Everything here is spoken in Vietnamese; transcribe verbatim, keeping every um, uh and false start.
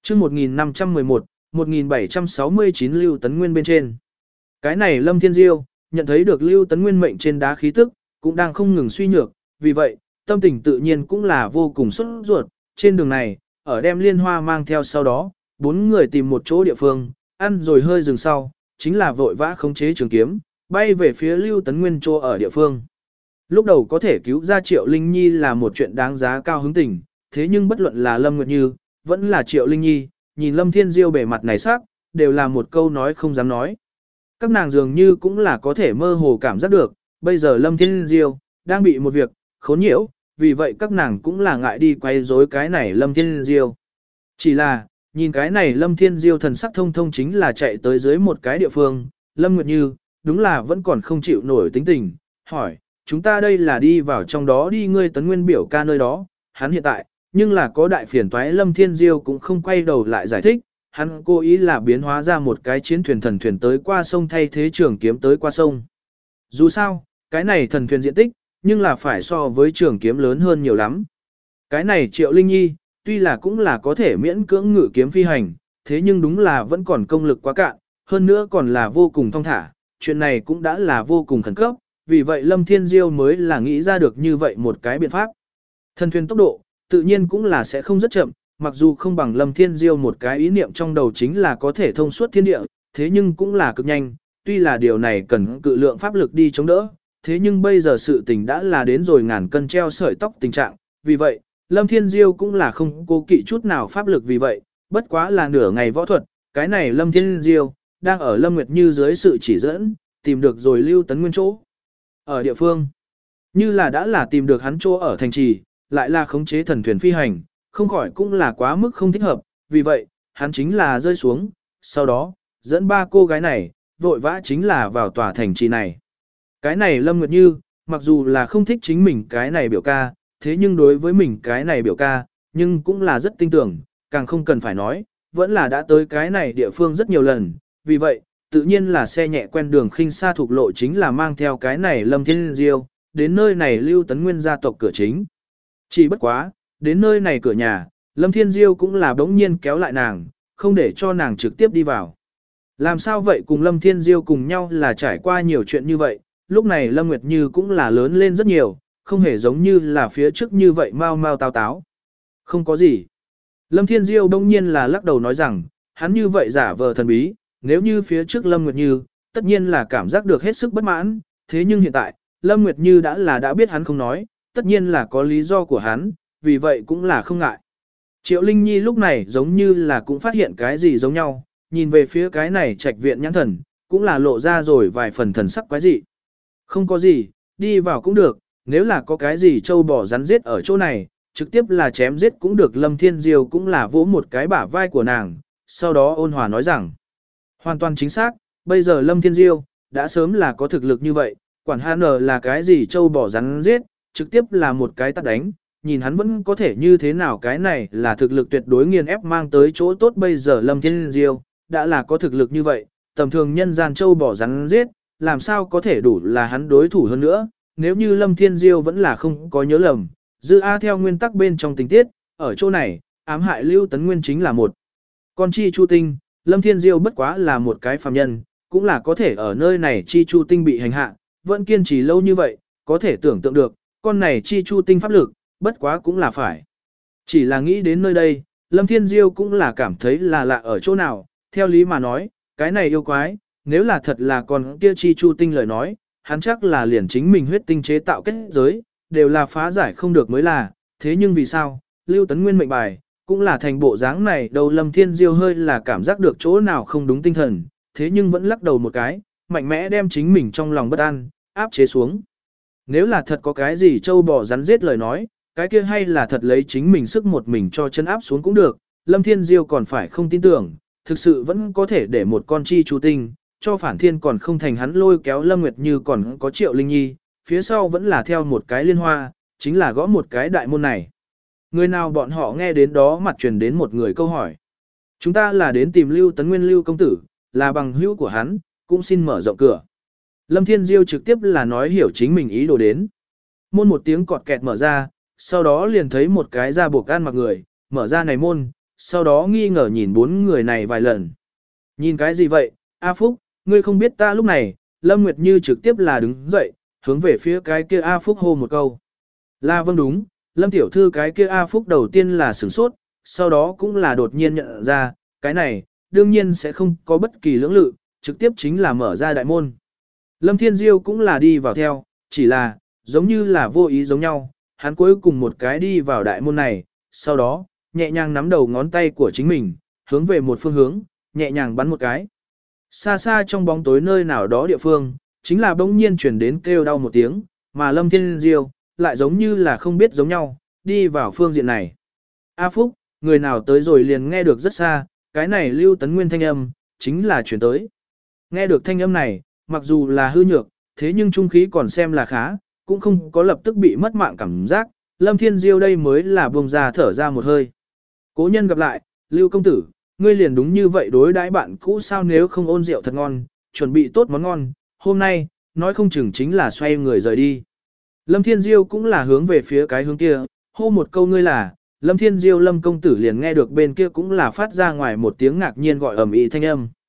chương một nghìn năm trăm mười một, một nghìn bảy trăm sáu mươi chín Lưu Tấn Nguyên bên trên. Cái này Lâm Thiên Diêu, nhận thấy được Lưu Tấn Nguyên mệnh trên đá khí tức, cũng đang không ngừng suy nhược, vì vậy, tâm tình tự nhiên cũng là vô cùng sốt ruột. Trên đường này, ở đem liên hoa mang theo sau đó, bốn người tìm một chỗ địa phương, ăn rồi hơi dừng sau, chính là vội vã khống chế trường kiếm, bay về phía Lưu Tấn Nguyên chỗ ở địa phương. Lúc đầu có thể cứu ra Triệu Linh Nhi là một chuyện đáng giá cao hứng tình, thế nhưng bất luận là Lâm Nguyệt Như, vẫn là Triệu Linh Nhi, nhìn Lâm Thiên Diêu bề mặt này sắc, đều là một câu nói không dám nói. Các nàng dường như cũng là có thể mơ hồ cảm giác được, bây giờ Lâm Thiên Diêu đang bị một việc khốn nhiễu, vì vậy các nàng cũng là ngại đi quay rối cái này Lâm Thiên Diêu. Chỉ là, nhìn cái này Lâm Thiên Diêu thần sắc thông thông chính là chạy tới dưới một cái địa phương, Lâm Nguyệt Như, đúng là vẫn còn không chịu nổi tính tình, hỏi, chúng ta đây là đi vào trong đó đi ngươi Tấn Nguyên biểu ca nơi đó, hắn hiện tại, nhưng là có đại phiền toái Lâm Thiên Diêu cũng không quay đầu lại giải thích, hắn cố ý là biến hóa ra một cái chiến thuyền thần thuyền tới qua sông thay thế trường kiếm tới qua sông. Dù sao, cái này thần thuyền diện tích, nhưng là phải so với trường kiếm lớn hơn nhiều lắm. Cái này Triệu Linh Nhi, tuy là cũng là có thể miễn cưỡng ngự kiếm phi hành, thế nhưng đúng là vẫn còn công lực quá cạn, hơn nữa còn là vô cùng thong thả, chuyện này cũng đã là vô cùng khẩn cấp, vì vậy Lâm Thiên Diêu mới là nghĩ ra được như vậy một cái biện pháp. Thần thuyền tốc độ, tự nhiên cũng là sẽ không rất chậm, mặc dù không bằng Lâm Thiên Diêu một cái ý niệm trong đầu chính là có thể thông suốt thiên địa, thế nhưng cũng là cực nhanh, tuy là điều này cần cự lượng pháp lực đi chống đỡ, thế nhưng bây giờ sự tình đã là đến rồi ngàn cân treo sợi tóc tình trạng, vì vậy, Lâm Thiên Diêu cũng là không cố kỵ chút nào pháp lực vì vậy, bất quá là nửa ngày võ thuật, cái này Lâm Thiên Diêu, đang ở Lâm Nguyệt Như dưới sự chỉ dẫn, tìm được rồi Lưu Tấn Nguyên chỗ. Ở địa phương, như là đã là tìm được hắn chỗ ở thành trì, lại là khống chế thần thuyền phi hành, không khỏi cũng là quá mức không thích hợp, vì vậy, hắn chính là rơi xuống, sau đó, dẫn ba cô gái này, vội vã chính là vào tòa thành trì này. Cái này Lâm Nguyệt Như, mặc dù là không thích chính mình cái này biểu ca, thế nhưng đối với mình cái này biểu ca, nhưng cũng là rất tin tưởng, càng không cần phải nói, vẫn là đã tới cái này địa phương rất nhiều lần, vì vậy, tự nhiên là xe nhẹ quen đường khinh xa thuộc lộ chính là mang theo cái này Lâm Thiên Diêu, đến nơi này Lưu Tấn Nguyên gia tộc cửa chính. Chỉ bất quá, đến nơi này cửa nhà, Lâm Thiên Diêu cũng là bỗng nhiên kéo lại nàng, không để cho nàng trực tiếp đi vào. Làm sao vậy cùng Lâm Thiên Diêu cùng nhau là trải qua nhiều chuyện như vậy, lúc này Lâm Nguyệt Như cũng là lớn lên rất nhiều, không hề giống như là phía trước như vậy mau mau táo táo. Không có gì. Lâm Thiên Diêu bỗng nhiên là lắc đầu nói rằng, hắn như vậy giả vờ thần bí, nếu như phía trước Lâm Nguyệt Như, tất nhiên là cảm giác được hết sức bất mãn, thế nhưng hiện tại, Lâm Nguyệt Như đã là đã biết hắn không nói, tất nhiên là có lý do của hắn, vì vậy cũng là không ngại. Triệu Linh Nhi lúc này giống như là cũng phát hiện cái gì giống nhau, nhìn về phía cái này trạch viện nhãn thần, cũng là lộ ra rồi vài phần thần sắc quái dị. Không có gì, đi vào cũng được, nếu là có cái gì trâu bò rắn giết ở chỗ này, trực tiếp là chém giết cũng được. Lâm Thiên Diêu cũng là vỗ một cái bả vai của nàng, sau đó ôn hòa nói rằng, hoàn toàn chính xác, bây giờ Lâm Thiên Diêu, đã sớm là có thực lực như vậy, quản hắn là cái gì trâu bò rắn giết, trực tiếp là một cái tát đánh, nhìn hắn vẫn có thể như thế nào, cái này là thực lực tuyệt đối nghiền ép mang tới chỗ tốt. Bây giờ Lâm Thiên Diêu, đã là có thực lực như vậy, tầm thường nhân gian trâu bò rắn giết, làm sao có thể đủ là hắn đối thủ hơn nữa, nếu như Lâm Thiên Diêu vẫn là không có nhớ lầm, dư A theo nguyên tắc bên trong tình tiết, ở chỗ này, ám hại Lưu Tấn Nguyên chính là một con chi chu tinh, Lâm Thiên Diêu bất quá là một cái phàm nhân, cũng là có thể ở nơi này chi chu tinh bị hành hạ, vẫn kiên trì lâu như vậy, có thể tưởng tượng được, con này chi chu tinh pháp lực, bất quá cũng là phải. Chỉ là nghĩ đến nơi đây, Lâm Thiên Diêu cũng là cảm thấy là lạ ở chỗ nào, theo lý mà nói, cái này yêu quái, nếu là thật là con kia chi chu tinh lời nói, hắn chắc là liền chính mình huyết tinh chế tạo kết giới, đều là phá giải không được mới là, thế nhưng vì sao, Lưu Tấn Nguyên mệnh bài, cũng là thành bộ dáng này đầu. Lâm Thiên Diêu hơi là cảm giác được chỗ nào không đúng tinh thần, thế nhưng vẫn lắc đầu một cái, mạnh mẽ đem chính mình trong lòng bất an, áp chế xuống. Nếu là thật có cái gì trâu bò rắn giết lời nói, cái kia hay là thật lấy chính mình sức một mình cho chân áp xuống cũng được, Lâm Thiên Diêu còn phải không tin tưởng, thực sự vẫn có thể để một con chi chu tinh, cho phản thiên còn không thành hắn lôi kéo Lâm Nguyệt Như còn có Triệu Linh Nhi, phía sau vẫn là theo một cái liên hoa, chính là gõ một cái đại môn này. Người nào bọn họ nghe đến đó mặt truyền đến một người câu hỏi. Chúng ta là đến tìm Lưu Tấn Nguyên Lưu công tử, là bằng hữu của hắn, cũng xin mở rộng cửa. Lâm Thiên Diêu trực tiếp là nói hiểu chính mình ý đồ đến. Môn một tiếng cọt kẹt mở ra, sau đó liền thấy một cái da buộc gan mặc người, mở ra này môn, sau đó nghi ngờ nhìn bốn người này vài lần. Nhìn cái gì vậy, A Phúc, ngươi không biết ta lúc này, Lâm Nguyệt Như trực tiếp là đứng dậy, hướng về phía cái kia A Phúc hô một câu. Là vâng đúng, Lâm tiểu thư cái kia A Phúc đầu tiên là sửng sốt, sau đó cũng là đột nhiên nhận ra, cái này, đương nhiên sẽ không có bất kỳ lưỡng lự, trực tiếp chính là mở ra đại môn. Lâm Thiên Diêu cũng là đi vào theo, chỉ là, giống như là vô ý giống nhau, hắn cuối cùng một cái đi vào đại môn này, sau đó, nhẹ nhàng nắm đầu ngón tay của chính mình, hướng về một phương hướng, nhẹ nhàng bắn một cái. Xa xa trong bóng tối nơi nào đó địa phương, chính là bỗng nhiên chuyển đến kêu đau một tiếng, mà Lâm Thiên Diêu, lại giống như là không biết giống nhau, đi vào phương diện này. A Phúc, người nào tới rồi liền nghe được rất xa, cái này Lưu Tấn Nguyên thanh âm, chính là chuyển tới. Nghe được thanh âm này, mặc dù là hư nhược, thế nhưng trung khí còn xem là khá, cũng không có lập tức bị mất mạng cảm giác, Lâm Thiên Diêu đây mới là buông ra thở ra một hơi. Cố nhân gặp lại, Lưu công tử, ngươi liền đúng như vậy đối đãi bạn cũ sao nếu không ôn rượu thật ngon, chuẩn bị tốt món ngon, hôm nay, nói không chừng chính là xoay người rời đi. Lâm Thiên Diêu cũng là hướng về phía cái hướng kia, hô một câu ngươi là, Lâm Thiên Diêu Lâm công tử liền nghe được bên kia cũng là phát ra ngoài một tiếng ngạc nhiên gọi ầm ĩ thanh âm.